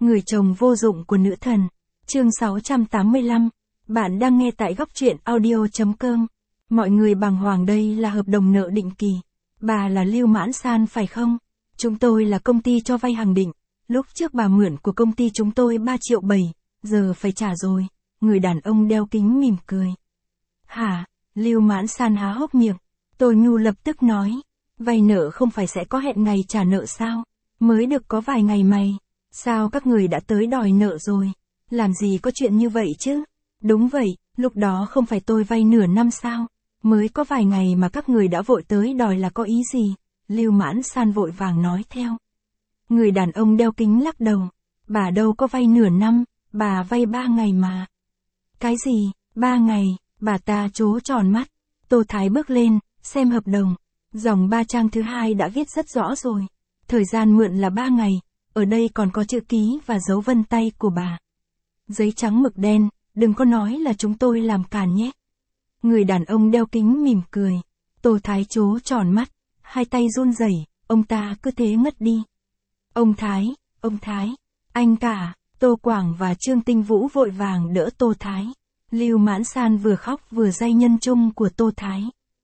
Người chồng vô dụng của nữ thần. Chương 685. Bạn đang nghe tại góc truyện audio.com. Mọi người bàng hoàng, đây là hợp đồng nợ định kỳ. Bà là Lưu Mãn San phải không? Chúng tôi là công ty cho vay hàng định. Lúc trước bà mượn của công ty chúng tôi 3,7 triệu, giờ phải trả rồi. Người đàn ông đeo kính mỉm cười. Hả? Lưu Mãn San há hốc miệng. Tôi nhu lập tức nói. Vay nợ không phải sẽ có hẹn ngày trả nợ sao? Mới được có vài ngày mày. Sao các người đã tới đòi nợ rồi? Làm gì có chuyện như vậy chứ? Đúng vậy, lúc đó không phải tôi vay nửa năm sao? Mới có vài ngày mà các người đã vội tới đòi là có ý gì? Lưu Mãn San vội vàng nói theo. Người đàn ông đeo kính lắc đầu. Bà đâu có vay nửa năm, bà vay 3 ngày mà. Cái gì, 3 ngày? Bà ta trố tròn mắt. Tô Thái bước lên, xem hợp đồng. Dòng 3 trang thứ hai đã viết rất rõ rồi. Thời gian mượn là 3 ngày. Ở đây còn có chữ ký và dấu vân tay của bà. Giấy trắng mực đen, đừng có nói là chúng tôi làm càn nhé. Người đàn ông đeo kính mỉm cười. Tô Thái trố tròn mắt, hai tay run rẩy, ông ta cứ thế ngất đi. Ông Thái, anh cả, Tô Quảng và Trương Tinh Vũ vội vàng đỡ Tô Thái. Lưu Mãn San vừa khóc vừa day nhân chung của Tô Thái.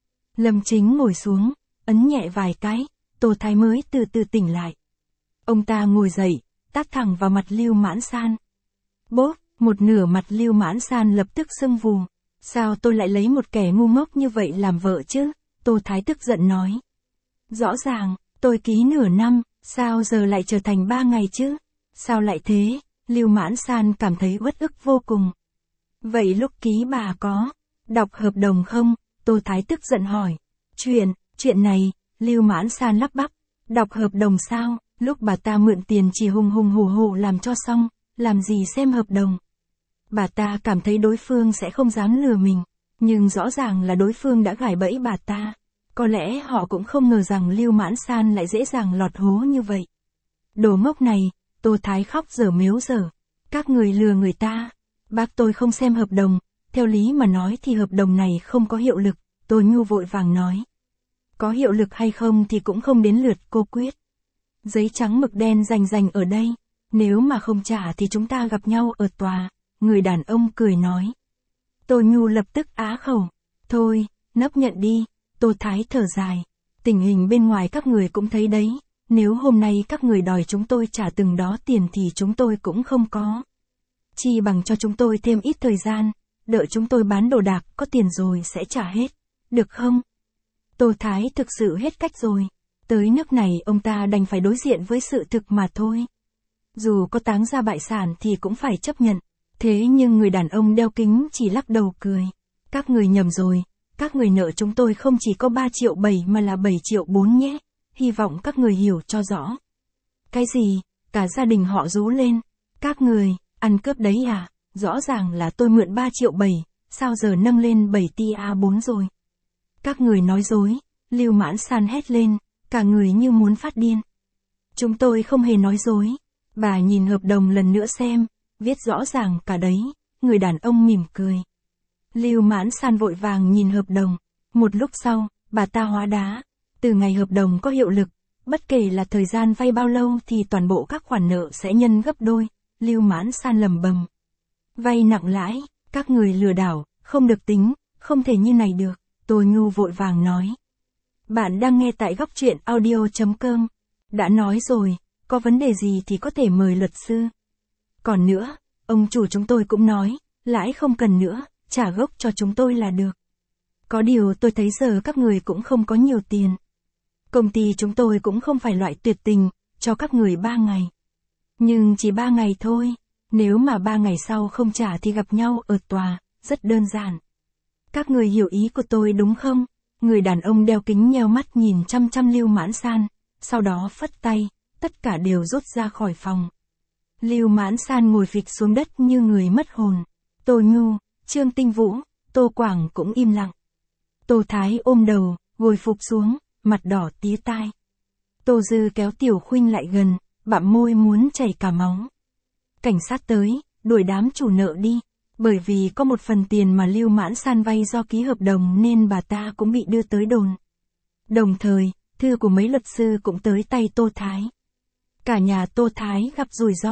Lâm Chính ngồi xuống, ấn nhẹ vài cái, Tô Thái mới từ từ tỉnh lại. Ông ta ngồi dậy, tát thẳng vào mặt Lưu Mãn San. Bốp, một nửa mặt Lưu Mãn San lập tức sưng vù. Sao tôi lại lấy một kẻ ngu ngốc như vậy làm vợ chứ? Tô Thái tức giận nói. Rõ ràng, tôi ký nửa năm, sao giờ lại trở thành 3 ngày chứ? Sao lại thế? Lưu Mãn San cảm thấy uất ức vô cùng. Vậy lúc ký bà có đọc hợp đồng không? Tô Thái tức giận hỏi. Chuyện này, Lưu Mãn San lắp bắp. Đọc hợp đồng sao? Lúc bà ta mượn tiền chỉ hùng hùng hổ làm cho xong, làm gì xem hợp đồng. Bà ta cảm thấy đối phương sẽ không dám lừa mình, nhưng rõ ràng là đối phương đã gài bẫy bà ta. Có lẽ họ cũng không ngờ rằng Lưu Mãn San lại dễ dàng lọt hố như vậy. Đồ ngốc này, Tô Thái khóc dở mếu dở. Các người lừa người ta. Bác tôi không xem hợp đồng, theo lý mà nói thì hợp đồng này không có hiệu lực, Tô Nhu vội vàng nói. Có hiệu lực hay không thì cũng không đến lượt cô quyết. Giấy trắng mực đen rành ở đây, nếu mà không trả thì chúng ta gặp nhau ở tòa, người đàn ông cười nói. Tô Nhu lập tức á khẩu, thôi, nấp nhận đi, Tô Thái thở dài, tình hình bên ngoài các người cũng thấy đấy, nếu hôm nay các người đòi chúng tôi trả từng đó tiền thì chúng tôi cũng không có. Chi bằng cho chúng tôi thêm ít thời gian, đợi chúng tôi bán đồ đạc có tiền rồi sẽ trả hết, được không? Tô Thái thực sự hết cách rồi. Tới nước này ông ta đành phải đối diện với sự thực mà thôi. Dù có táng ra bại sản thì cũng phải chấp nhận. Thế nhưng người đàn ông đeo kính chỉ lắc đầu cười. Các người nhầm rồi, các người nợ chúng tôi không chỉ có 3,7 triệu mà là 7,4 triệu nhé. Hy vọng các người hiểu cho rõ. Cái gì? Cả gia đình họ rú lên. Các người, ăn cướp đấy à? Rõ ràng là tôi mượn 3,7 triệu, sao giờ nâng lên 7,4 rồi? Các người nói dối, Lưu Mãn San hét lên. Cả người như muốn phát điên. Chúng tôi không hề nói dối. Bà nhìn hợp đồng lần nữa xem, viết rõ ràng cả đấy, người đàn ông mỉm cười. Lưu Mãn San vội vàng nhìn hợp đồng. Một lúc sau, bà ta hóa đá. Từ ngày hợp đồng có hiệu lực, bất kể là thời gian vay bao lâu thì toàn bộ các khoản nợ sẽ nhân gấp đôi. Lưu Mãn San lẩm bẩm. Vay nặng lãi, các người lừa đảo, không được tính, không thể như này được. Tô Nhu vội vàng nói. Bạn đang nghe tại góc truyện audio.com. Đã nói rồi, có vấn đề gì thì có thể mời luật sư. Còn nữa, ông chủ chúng tôi cũng nói, lãi không cần nữa, trả gốc cho chúng tôi là được. Có điều tôi thấy giờ các người cũng không có nhiều tiền. Công ty chúng tôi cũng không phải loại tuyệt tình, cho các người 3 ngày. Nhưng chỉ 3 ngày thôi, nếu mà 3 ngày sau không trả thì gặp nhau ở tòa, rất đơn giản. Các người hiểu ý của tôi đúng không? Người đàn ông đeo kính nheo mắt nhìn chăm chăm Lưu Mãn San, sau đó phất tay, tất cả đều rút ra khỏi phòng. Lưu Mãn San ngồi phịch xuống đất như người mất hồn. Tô Nhu, Trương Tinh Vũ, Tô Quảng cũng im lặng. Tô Thái ôm đầu, gồi phục xuống, mặt đỏ tía tai. Tô Dư kéo Tiểu Khuynh lại gần, bặm môi muốn chảy cả máu. Cảnh sát tới, đuổi đám chủ nợ đi. Bởi vì có một phần tiền mà Lưu Mãn San vay do ký hợp đồng nên bà ta cũng bị đưa tới đồn. Đồng thời, thư của mấy luật sư cũng tới tay Tô Thái. Cả nhà Tô Thái gặp rủi ro.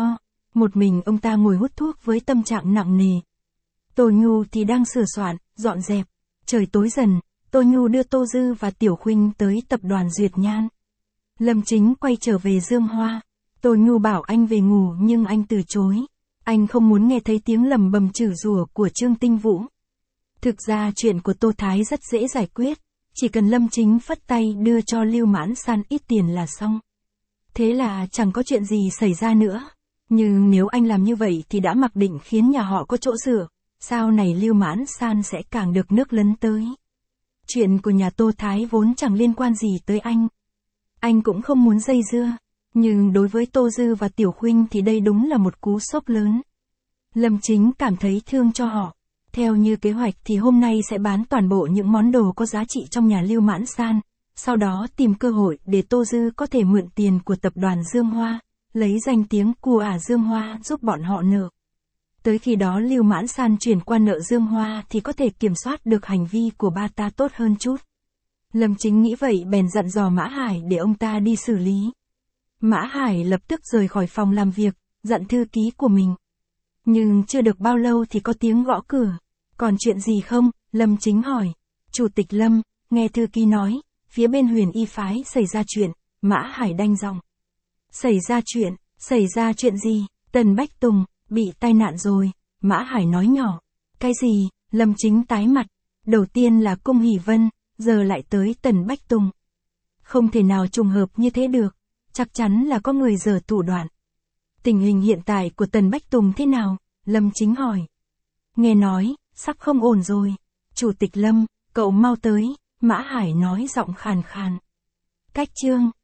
Một mình ông ta ngồi hút thuốc với tâm trạng nặng nề. Tô Nhu thì đang sửa soạn, dọn dẹp. Trời tối dần, Tô Nhu đưa Tô Dư và Tiểu Khuynh tới tập đoàn Duyệt Nhan. Lâm Chính quay trở về Dương Hoa. Tô Nhu bảo anh về ngủ nhưng anh từ chối. Anh không muốn nghe thấy tiếng lầm bầm chửi rủa của Trương Tinh Vũ. Thực ra chuyện của Tô Thái rất dễ giải quyết. Chỉ cần Lâm Chính phất tay đưa cho Lưu Mãn San ít tiền là xong. Thế là chẳng có chuyện gì xảy ra nữa. Nhưng nếu anh làm như vậy thì đã mặc định khiến nhà họ có chỗ dựa. Sau này Lưu Mãn San sẽ càng được nước lấn tới. Chuyện của nhà Tô Thái vốn chẳng liên quan gì tới anh. Anh cũng không muốn dây dưa. Nhưng đối với Tô Dư và Tiểu Khuynh thì đây đúng là một cú sốc lớn. Lâm Chính cảm thấy thương cho họ. Theo như kế hoạch thì hôm nay sẽ bán toàn bộ những món đồ có giá trị trong nhà Lưu Mãn San. Sau đó tìm cơ hội để Tô Dư có thể mượn tiền của tập đoàn Dương Hoa. Lấy danh tiếng của Dương Hoa giúp bọn họ nợ. Tới khi đó Lưu Mãn San chuyển qua nợ Dương Hoa thì có thể kiểm soát được hành vi của ba ta tốt hơn chút. Lâm Chính nghĩ vậy bèn dặn dò Mã Hải để ông ta đi xử lý. Mã Hải lập tức rời khỏi phòng làm việc, dặn thư ký của mình. Nhưng chưa được bao lâu thì có tiếng gõ cửa. Còn chuyện gì không? Lâm Chính hỏi. Chủ tịch Lâm, nghe thư ký nói, phía bên Huyền Y phái xảy ra chuyện. Mã Hải đanh giọng. Xảy ra chuyện gì? Tần Bách Tùng, bị tai nạn rồi. Mã Hải nói nhỏ. Cái gì? Lâm Chính tái mặt. Đầu tiên là Cung Hỷ Vân, giờ lại tới Tần Bách Tùng. Không thể nào trùng hợp như thế được. Chắc chắn là có người giở thủ đoạn. Tình hình hiện tại của Tần Bách Tùng thế nào? Lâm Chính hỏi. Nghe nói, sắp không ổn rồi. Chủ tịch Lâm, cậu mau tới. Mã Hải nói giọng khàn khàn. Cách chương.